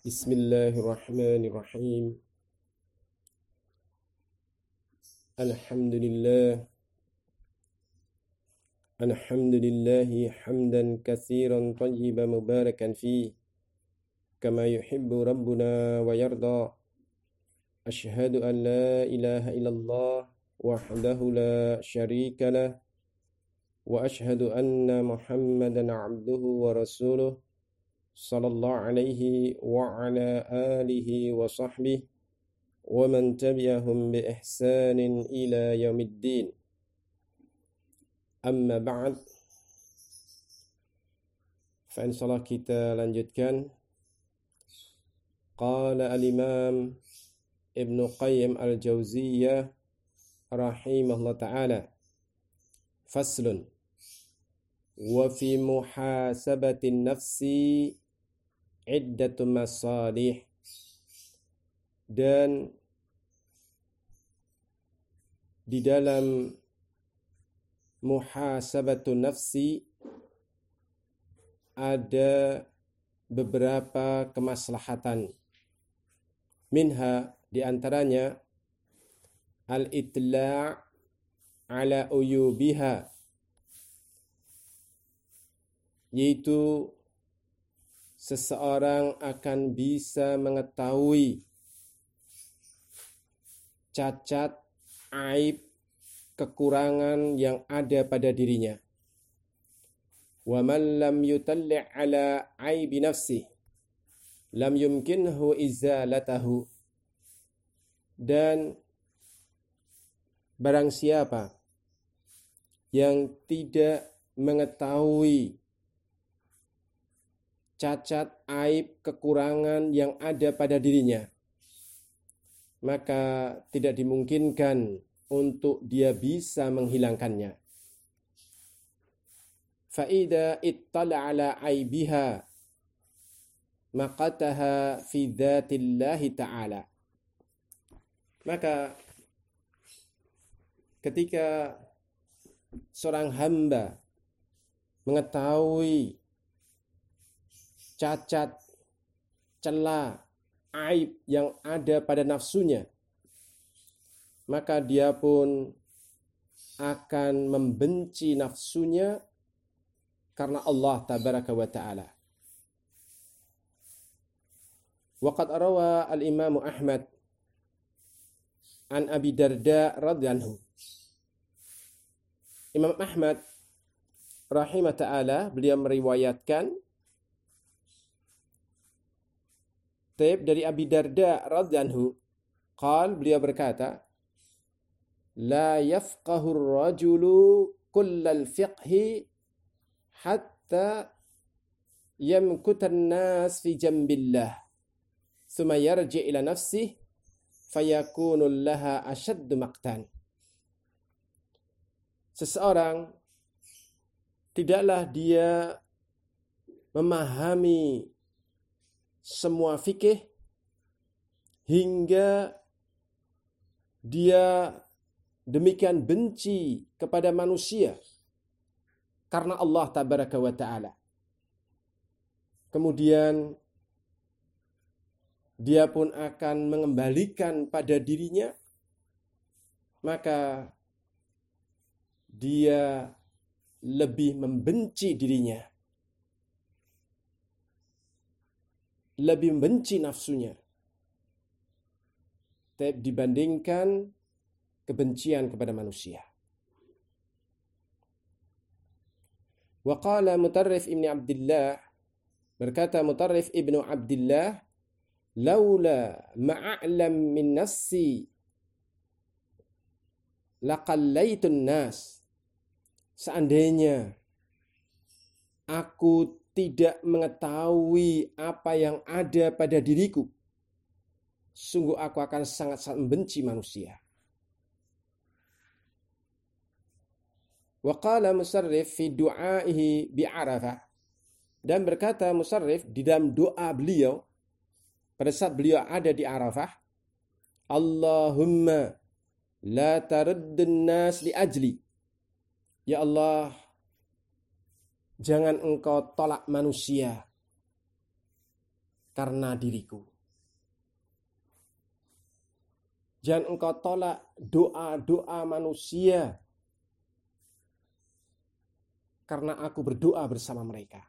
Bismillahirrahmanirrahim. Alhamdulillah. Alhamdulillahi hamdan katsiran tayyiban mubarakan fi kama yuhibbu rabbuna wa yarda. Ashhadu an la ilaha illallah wahdahu la syarika lah wa ashhadu anna Muhammadan abduhu wa rasuluh sallallahu alaihi wa ala alihi wa sahbihi wa man tabi'ahum bi ihsanin ila yaumiddin. Amma ba'd. Fa insyaallah kita lanjutkan. Qala al-Imam Ibnu Qayyim al-Jauziyah rahimahullah ta'ala. Faslun. Wa fi muhasabatin nafsi iddatu masalih. Dan di dalam muhasabatun nafsi ada beberapa kemaslahatan. Minha, di antaranya al-itla' ala uyubiha, yaitu seseorang akan bisa mengetahui cacat, aib, kekurangan yang ada pada dirinya. Wa man lam yutalli' ala aibi nafsihi lam yumkinhu izalatahu. Dan barang siapa yang tidak mengetahui cacat, aib, kekurangan yang ada pada dirinya, maka tidak dimungkinkan untuk dia bisa menghilangkannya. Fa'idha ittala ala aibiha maqataha fi dzatillahi ta'ala. Maka ketika seorang hamba mengetahui cacat, celah, aib yang ada pada nafsunya, maka dia pun akan membenci nafsunya karena Allah tabaraka wa ta'ala. Waqad rawa al-Imam Ahmad an Abi Darda radhiyallahu anhu. Imam Ahmad rahimah ta'ala, beliau meriwayatkan dari Abi Darda radhiyallahu anhu, beliau berkata, la yafqahu ar-rajulu kullal fiqhi hatta yamkutan nas fi jambillah thumma yarji ila nafsihi fayakunu laha ashaddu maqtan. Seseorang tidaklah dia memahami semua fikih hingga dia demikian benci kepada manusia karena Allah tabaraka wa ta'ala. Kemudian dia pun akan mengembalikan pada dirinya, maka dia lebih membenci dirinya, lebih membenci nafsunya dibandingkan kebencian kepada manusia. Wa qala Mutarrif ibn Abdullah, berkata Mutarrif ibn Abdullah, laula ma'a'lam min nafsi laqallaitun nas. Seandainya aku tidak mengetahui apa yang ada pada diriku, sungguh aku akan sangat-sangat membenci manusia. Wa qala Musarrif fi du'aihi bi Arafah, dan berkata Musarrif di dalam doa beliau pada saat beliau ada di Arafah, Allahumma la taruddun nas li ajli. Ya Allah, jangan engkau tolak manusia karena diriku. Jangan engkau tolak doa-doa manusia karena aku berdoa bersama mereka.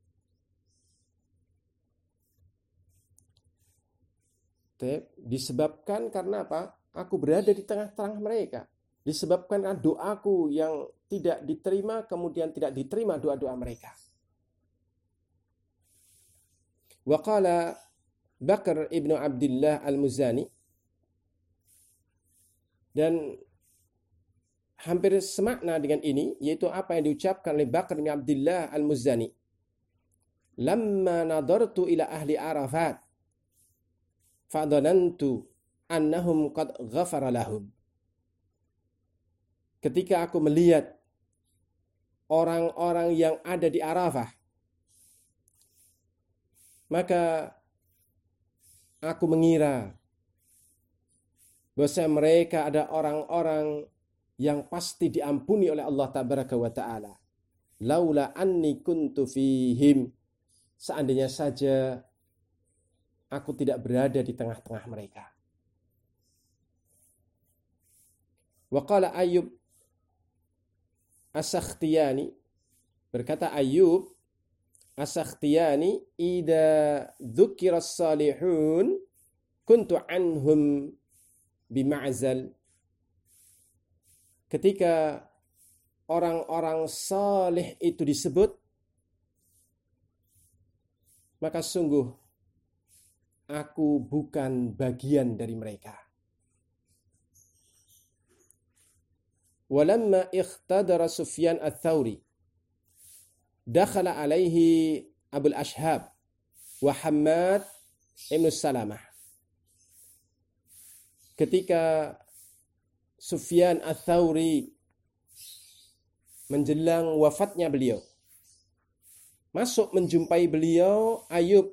Disebabkan karena apa? Aku berada di tengah-tengah mereka. Disebabkan karena doaku yang tidak diterima, kemudian tidak diterima doa-doa mereka. Wa qala Bakr ibnu Abdullah al-Muzani, dan hampir semakna dengan ini, yaitu apa yang diucapkan oleh Bakr bin Abdullah al-Muzani. Lamma nadartu ila ahli Arafat, fadhanantu annahum qad ghafara lahum. Ketika aku melihat orang-orang yang ada di Arafah, maka aku mengira bahwa mereka ada orang-orang yang pasti diampuni oleh Allah Tabaraka wa Ta'ala. Laula anni kuntu fihim. Seandainya saja aku tidak berada di tengah-tengah mereka. Wa qala Ayyub As-Sakhtiyani, berkata Ayyub As-Sakhtiyani, idza dzukiras salihun kuntu anhum bima'zal. Ketika orang-orang saleh itu disebut, maka sungguh aku bukan bagian dari mereka. Walamma ikhtadara Sufyan ats-Tsauri, dakhala alaihi Abul Ashhab wa Hammad ibn Salamah. Ketika Sufyan ats-Tsauri menjelang wafatnya beliau, masuk menjumpai beliau Abul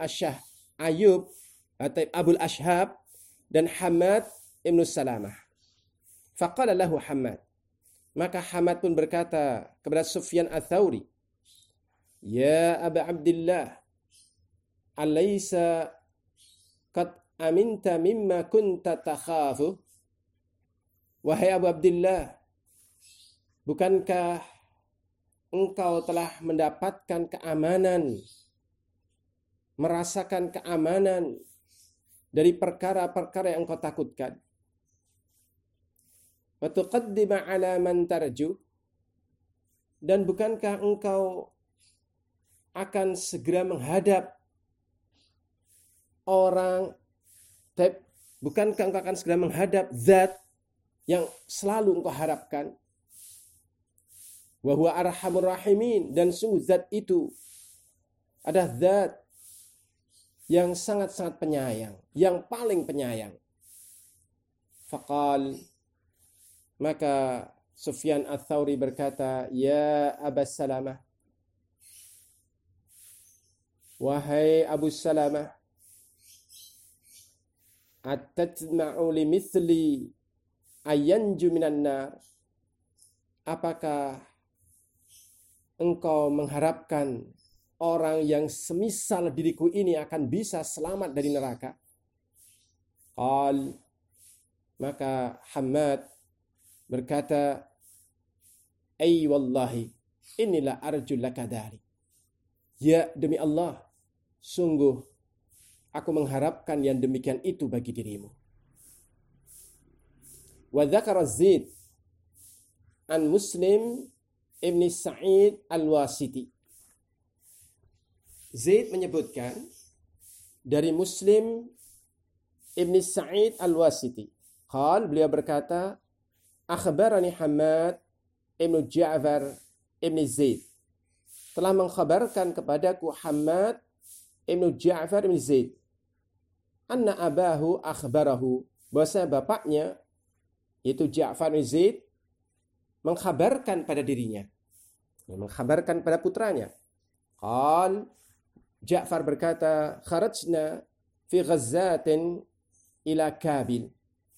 Ashhab dan Hammad ibn Salamah. Faqala lahu Hammad, maka Hammad pun berkata kepada Sufyan ats-Tsauri, ya Aba Abdillah, alaysa qad aminta mimma kunta takhafu? Wahai Abu Abdillah, bukankah engkau telah mendapatkan keamanan, merasakan keamanan dari perkara-perkara yang engkau takutkan? Wa tuqaddima ala man tarju, dan bukankah engkau akan segera menghadap orang, bukankah engkau akan segera menghadap zat yang selalu engkau harapkan? Wa huwa arhamur rahimin, dan sungguh zat itu adalah zat yang sangat-sangat penyayang, yang paling penyayang. Faqal, maka Sufyan ats-Tsauri berkata, ya Aba Salamah, wahai Abu Salamah, atatma'u limithli ayanju minan nar, apakah engkau mengharapkan orang yang semisal diriku ini akan bisa selamat dari neraka? Qal, maka Hammad berkata, ay wallahi inilah arju laka dhalik. Ya demi Allah, sungguh aku mengharapkan yang demikian itu bagi dirimu. Wa dzakara Zaid an Muslim ibn Sa'id al-Wasiti. Zaid menyebutkan dari Muslim ibn Sa'id al-Wasiti. Qal, beliau berkata, akhbarani Hammad ibn Ja'far ibn Zaid, telah mengkhabarkan kepadaku Hammad ibn Ja'far ibn Zaid, anna abahu akhbarahu, bahwasanya bapaknya yaitu Ja'far ibn Zaid mengkhabarkan pada dirinya, mengkhabarkan pada putranya. Qal, Ja'far berkata, kharajna fi ghazzatin ila Kabil,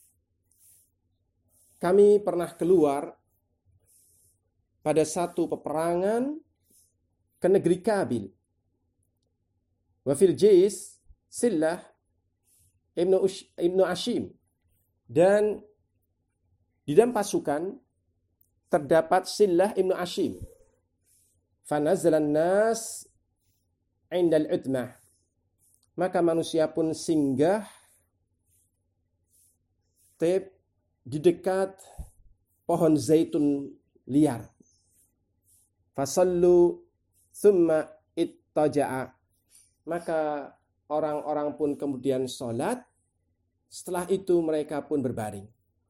kami pernah keluar pada satu peperangan ke negeri Kabil. Wa fil jais Sillah ibnu Ashim. Dan di dalam pasukan terdapat Sillah ibnu Ashim. Fanazalan nas indal utmah. Maka manusia pun singgah di dekat pohon zaitun liar. Fasallu thumma ittaja'a. Maka orang-orang pun kemudian sholat. Setelah itu mereka pun berbaring.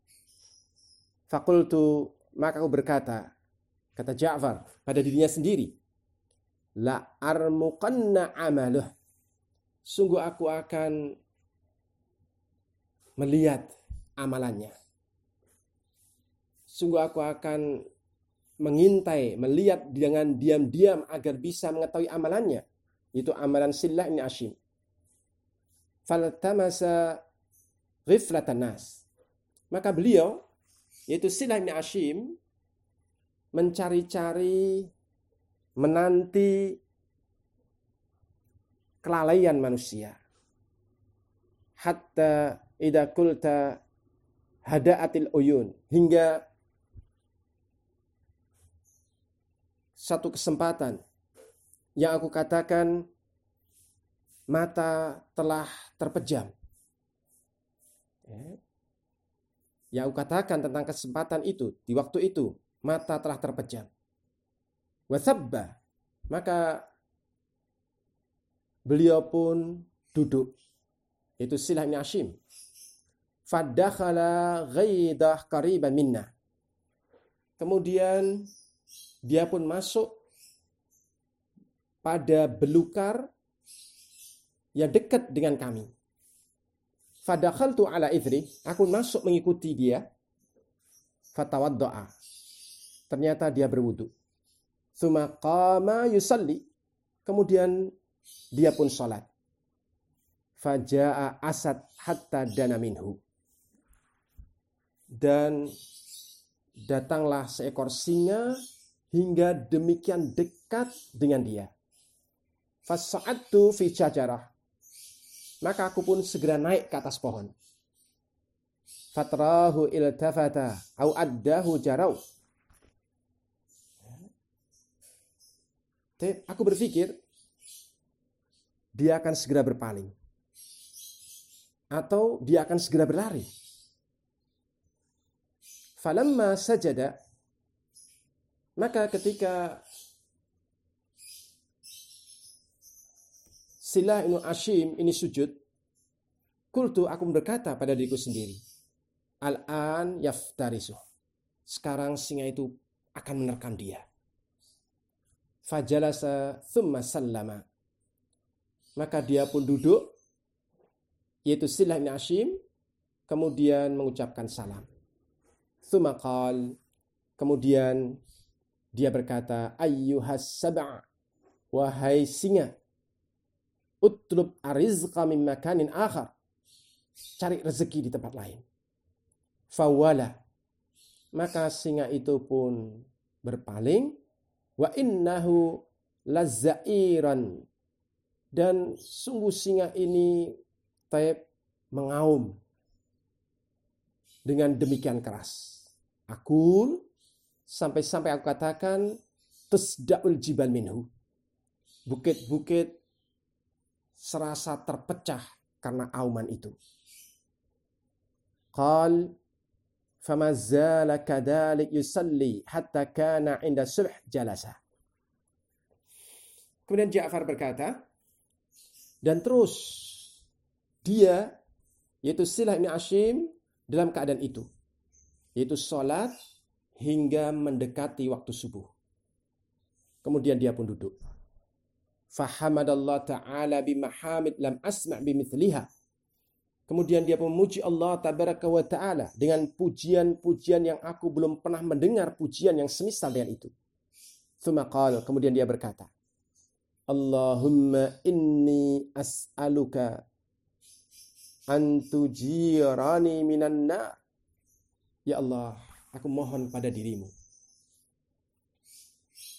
Faqultu, maka aku berkata, kata Ja'far pada dirinya sendiri, la armuqanna amaluh. Sungguh aku akan melihat amalannya. Sungguh aku akan mengintai, melihat dengan diam-diam agar bisa mengetahui amalannya. Itu amalan Sillah ibn Ashim. Faltamasa ghiflatan nas. Maka beliau, yaitu Sillah ibn Ashim, mencari-cari, menanti kelalaian manusia. Hatta idza qulta hada'atil uyun. Hingga satu kesempatan yang aku katakan mata telah terpejam. Yang aku katakan tentang kesempatan itu, di waktu itu, mata telah terpejam. Wasabba, maka beliau pun duduk. Itu Sillah bin Ashim. Fadakhala ghaidah qariban minna. Kemudian dia pun masuk pada belukar yang dekat dengan kami. Fadakhaltu ala ithri, aku masuk mengikuti dia. Fatawadda'a, ternyata dia berwudu. Tsumma qama yusalli, kemudian dia pun salat. Faja'a asad hatta dana minhu, dan datanglah seekor singa hingga demikian dekat dengan dia. Fasa'adtu fi syajarah, maka aku pun segera naik ke atas pohon. Fatrahu iltafata au addahu jarau. Aku berpikir dia akan segera berpaling atau dia akan segera berlari. Falamma sajada, maka ketika Sillah ibn Ashim ini sujud, kultu, aku berkata pada diriku sendiri, al-an yaftarisu, sekarang singa itu akan menerkam dia. Fajalasa thumma sallama, maka dia pun duduk, yaitu Sillah ibn Ashim, kemudian mengucapkan salam. Thumma qal, kemudian dia berkata, ayyuhas sab'a, wahai singa, utlub arizqa min makanin akhar, cari rezeki di tempat lain. Fawala, maka singa itu pun berpaling. Wa innahu lazzairan, dan sungguh singa ini mengaum dengan demikian keras. Aku sampai aku katakan tusda'ul jibal minhu, bukit-bukit serasa terpecah karena auman itu. Qal fama zala kadhalik yusalli hatta kana 'inda subh jalasa. Kemudian Ja'far berkata, dan terus dia, yaitu Sillah bin Ashim, dalam keadaan itu, yaitu salat hingga mendekati waktu subuh. Kemudian dia pun duduk. Fahamadallah ta'ala bimahamid lam asma' bimithliha. Kemudian dia memuji Allah tabaraka wa ta'ala dengan pujian-pujian yang aku belum pernah mendengar pujian yang semisal dengan itu. Tsumma qala, kemudian dia berkata, Allahumma inni as'aluka an tujirani minan nar. Ya Allah, aku mohon pada dirimu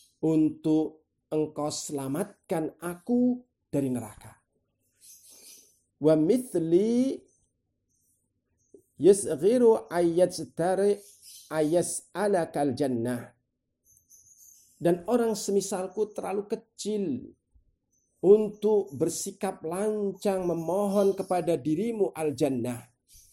untuk Engkau selamatkan aku dari neraka. wa mithli yasghiru ayas'alakal jannah. Dan orang semisalku terlalu kecil untuk bersikap lancang memohon kepada dirimu al-jannah.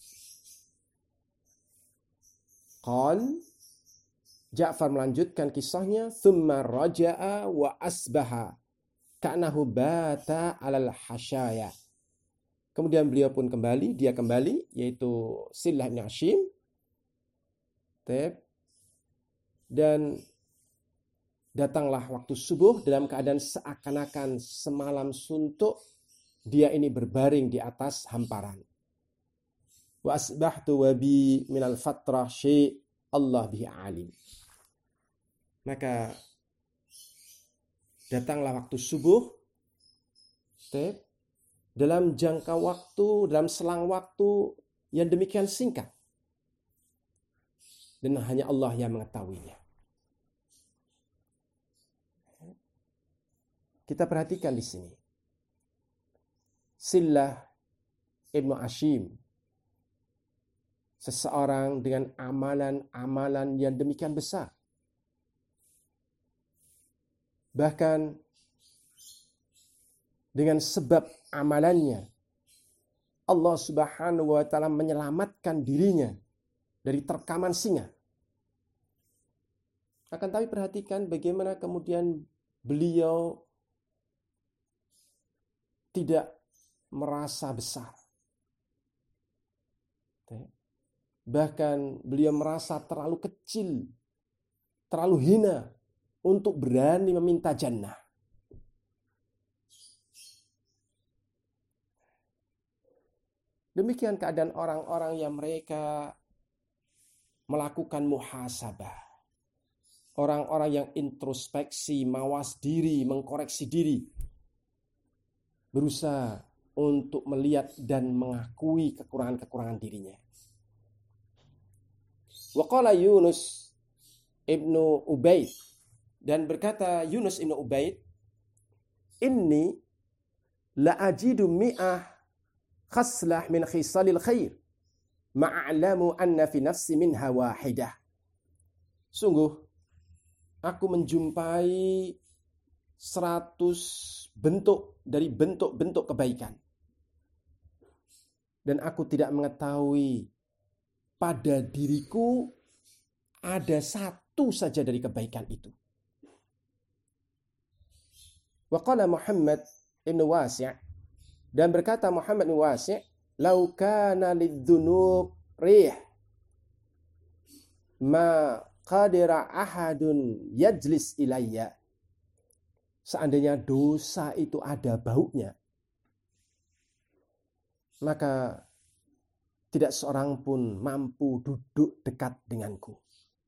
Qal, Ja'far melanjutkan kisahnya, thumma raja'a wa asbaha ka'nahu bata 'alal hasyaya. Kemudian beliau pun kembali, yaitu Sillah bin Hashim. Dan datanglah waktu subuh dalam keadaan seakan-akan semalam suntuk dia ini berbaring di atas hamparan. Wa asbahtu wa bi minal fatrah syai' Allah bihi alim. Maka datanglah waktu subuh dalam jangka waktu, dalam selang waktu yang demikian singkat. Dan hanya Allah yang mengetahuinya. Kita perhatikan di sini. Sillah ibnu Hashim, seseorang dengan amalan-amalan yang demikian besar. Bahkan dengan sebab amalannya, Allah Subhanahu wa taala menyelamatkan dirinya dari terkaman singa. Akan tapi perhatikan bagaimana kemudian beliau tidak merasa besar. Bahkan beliau merasa terlalu kecil, terlalu hina untuk berani meminta jannah. Demikian keadaan orang-orang yang mereka melakukan muhasabah. Orang-orang yang introspeksi, mawas diri, mengkoreksi diri. Berusaha untuk melihat dan mengakui kekurangan-kekurangan dirinya. Wa qala Yunus ibnu Ubaid, dan berkata Yunus ibnu Ubaid, inni la ajidu mi'ah khaslah min khisalil khair ma'alamu anna fi nafsi minha wahidah. Sungguh aku menjumpai 100 bentuk dari bentuk-bentuk kebaikan. Dan aku tidak mengetahui pada diriku ada satu saja dari kebaikan itu. Wa qala Muhammad ibn Wasi', dan berkata Muhammad ibn Wasi', "Lau kana lidz-dzunub rih ma qadira ahadun yajlis ilayya." Seandainya dosa itu ada baunya, maka tidak seorang pun mampu duduk dekat denganku.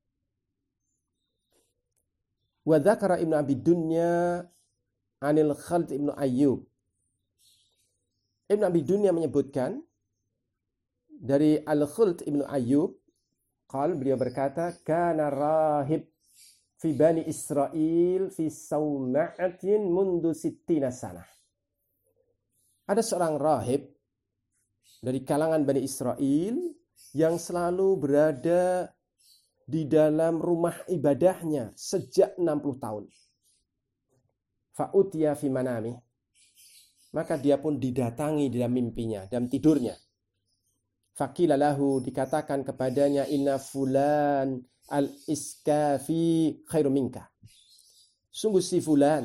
Wa dzakara Ibnu Abi Dunya anil Khalid Ibnu Ayyub. Ibnu Abi Dunya menyebutkan dari Al-Khuld Ibnu Ayyub, beliau berkata, kana rahib fi Bani Israel fi sawma'atin mundu sittina sanah. Ada seorang rahib dari kalangan Bani Israel yang selalu berada di dalam rumah ibadahnya sejak 60 tahun. Fa'utiya fi manami. Maka dia pun didatangi dalam mimpinya, dalam tidurnya. Faqila lahu, dikatakan kepadanya, inna fulan al-iskafi khairu minka. Sungguh si fulan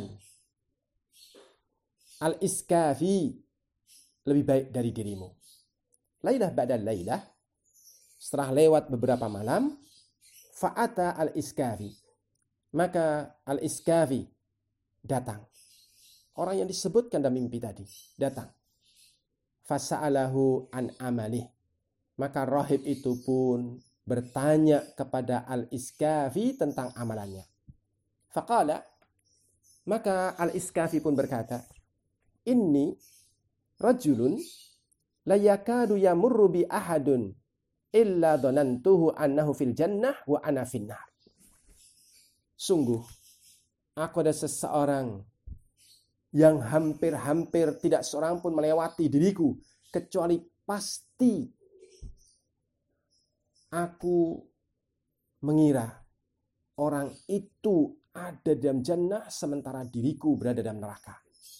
al-iskafi lebih baik dari dirimu. Lailah ba'da lailah, setelah lewat beberapa malam, fa'ata al-iskafi, maka al-iskafi datang. Orang yang disebutkan dalam mimpi tadi datang. Fasa'alahu an amalih, maka rahib itu pun bertanya kepada al-iskafi tentang amalannya. Faqala, maka al-iskafi pun berkata, inni rajulun la yakadu yamurru bi ahadun illa dhanantuhu annahu fil jannah wa ana finnar. Sungguh aku ada seseorang yang hampir-hampir tidak seorang pun melewati diriku kecuali pasti aku mengira orang itu ada dalam jannah sementara diriku berada dalam neraka.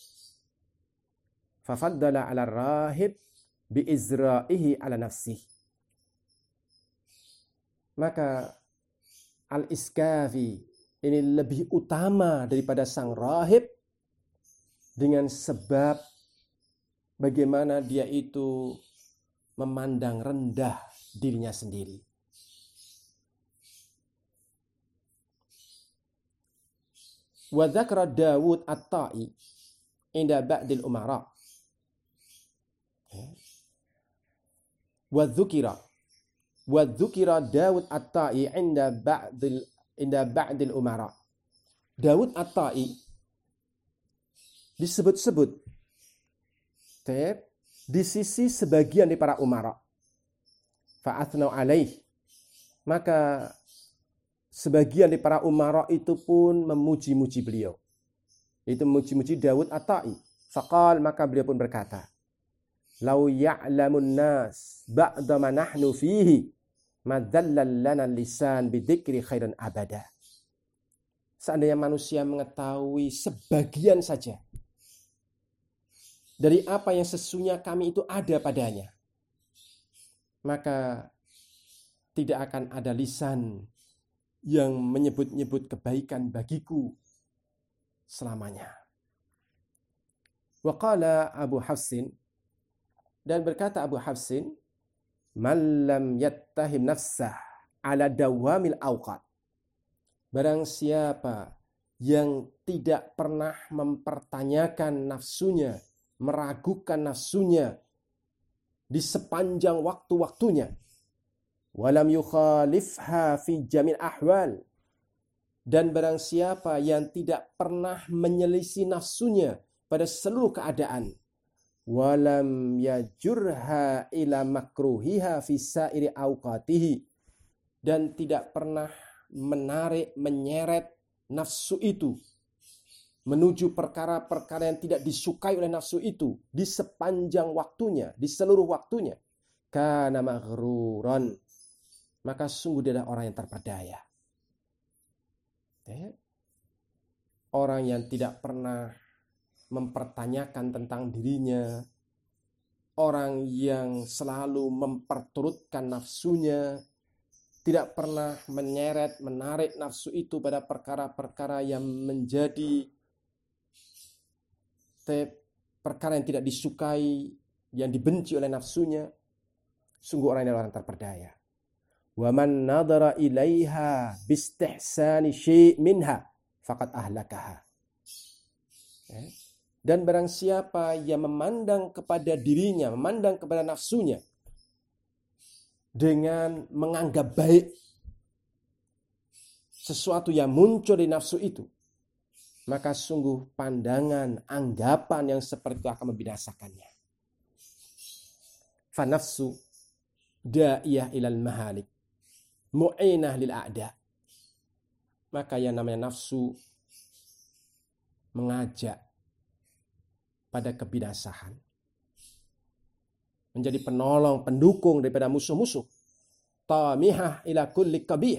Fafaddala 'ala rahib biizra'ihi 'ala nafsih. Maka Al-Iskafi ini lebih utama daripada sang rahib dengan sebab bagaimana dia itu memandang rendah dirinya sendiri. Wa dzakara Dawud At-Ta'i inda ba'dil umara. Wa dzukira Dawud At-Ta'i inda ba'dil umara. Dawud At-Ta'i disebut-sebut di sisi sebagian dari para umara. Fa'athnau alaih. Maka sebagian dari para umara itu pun memuji-muji beliau. Itu memuji-muji Dawud At-Ta'i. Faqal, maka beliau pun berkata, "Lau ya'lamun nas ba'da ma nahnu fihi, ma dhallal lana lisan bidzikri khairan abada." Seandainya manusia mengetahui sebagian saja dari apa yang sesungguhnya kami itu ada padanya, maka tidak akan ada lisan yang menyebut-nyebut kebaikan bagiku selamanya. Wa qala Abu Hafsin, dan berkata Abu Hafsin, "Man lam yattahim nafsah ala dawamil awqat." Barang siapa yang tidak pernah mempertanyakan nafsunya, meragukan nafsunya di sepanjang waktu-waktunya, walam yukhalifha fi jamil ahwal, dan barang siapa yang tidak pernah menyelisih nafsunya pada seluruh keadaan, walam yajurha ila makruhiha fi sairi awqatihi, dan tidak pernah menarik, menyeret nafsu itu menuju perkara-perkara yang tidak disukai oleh nafsu itu di sepanjang waktunya, di seluruh waktunya, kana maghruran, maka sungguh dia adalah orang yang terperdaya. Orang yang tidak pernah mempertanyakan tentang dirinya, orang yang selalu memperturutkan nafsunya, tidak pernah menyeret, menarik nafsu itu pada perkara-perkara yang menjadi perkara yang tidak disukai, yang dibenci oleh nafsunya, sungguh orang yang terperdaya. Wa man nadhara ilaiha bistihsani syai' minha faqad ahlakaha. Dan barang siapa yang memandang kepada dirinya, memandang kepada nafsunya dengan menganggap baik sesuatu yang muncul di nafsu itu, maka sungguh pandangan, anggapan yang seperti itu akan membinasakannya. Fa nafsu da'iyah ilal mahalik, mu'inah lil a'da. Maka yang namanya nafsu mengajak pada kebinasaan, menjadi penolong, pendukung daripada musuh-musuh. Tamihah ila kulli qabih.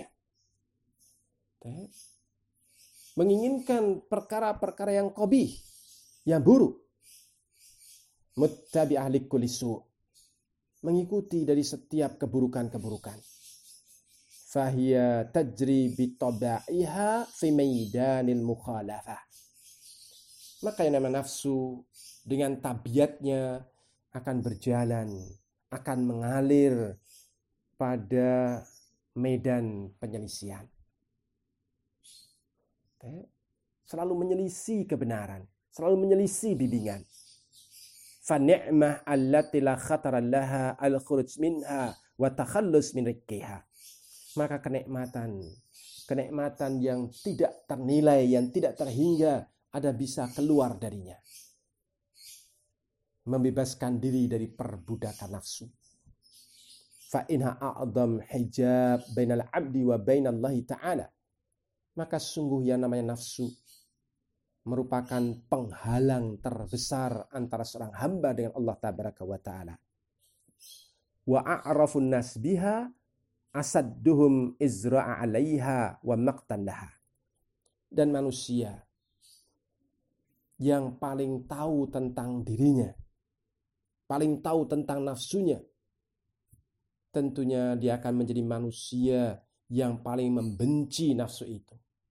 Menginginkan perkara-perkara yang qabih, yang buruk. Muttabi'ah li kulli su'. Mengikuti dari setiap keburukan-keburukan. Fahiya tajri bitaba'iha fi maidanil mukhalafah. Maka yang namanya nafsu dengan tabiatnya akan berjalan, akan mengalir pada medan penyelisihan. Selalu menyelisih kebenaran, selalu menyelisih bimbingan. Fa ni'mah allati la khatara laha al-khuruj minha wa takhallus min rikkiha. Maka kenikmatan yang tidak ternilai, yang tidak terhingga, ada bisa keluar darinya. Membebaskan diri dari perbudakan nafsu. Fa inha a'dham hijab bainal 'abdi wa bainallahi ta'ala. Maka sungguh yang namanya nafsu merupakan penghalang terbesar antara seorang hamba dengan Allah Tabaraka wa Ta'ala. Wa a'rafun nas biha asadduhum izra'a 'alaiha wa maqtan laha. Dan manusia yang paling tahu tentang dirinya, paling tahu tentang nafsunya, tentunya dia akan menjadi manusia yang paling membenci nafsu itu,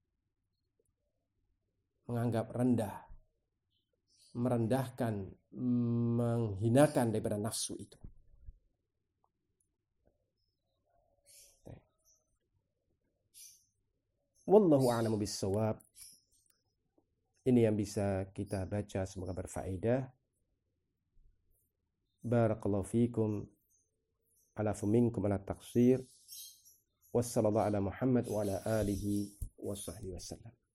menganggap rendah, merendahkan, menghinakan daripada nafsu itu. Wallahu a'lamu bis-shawab. Ini yang bisa kita baca, semoga berfaedah. Barakallahu fikum, alafu minkum ala taqsir. Wassallallahu ala Muhammad wa ala alihi wa sahbihi wasallam.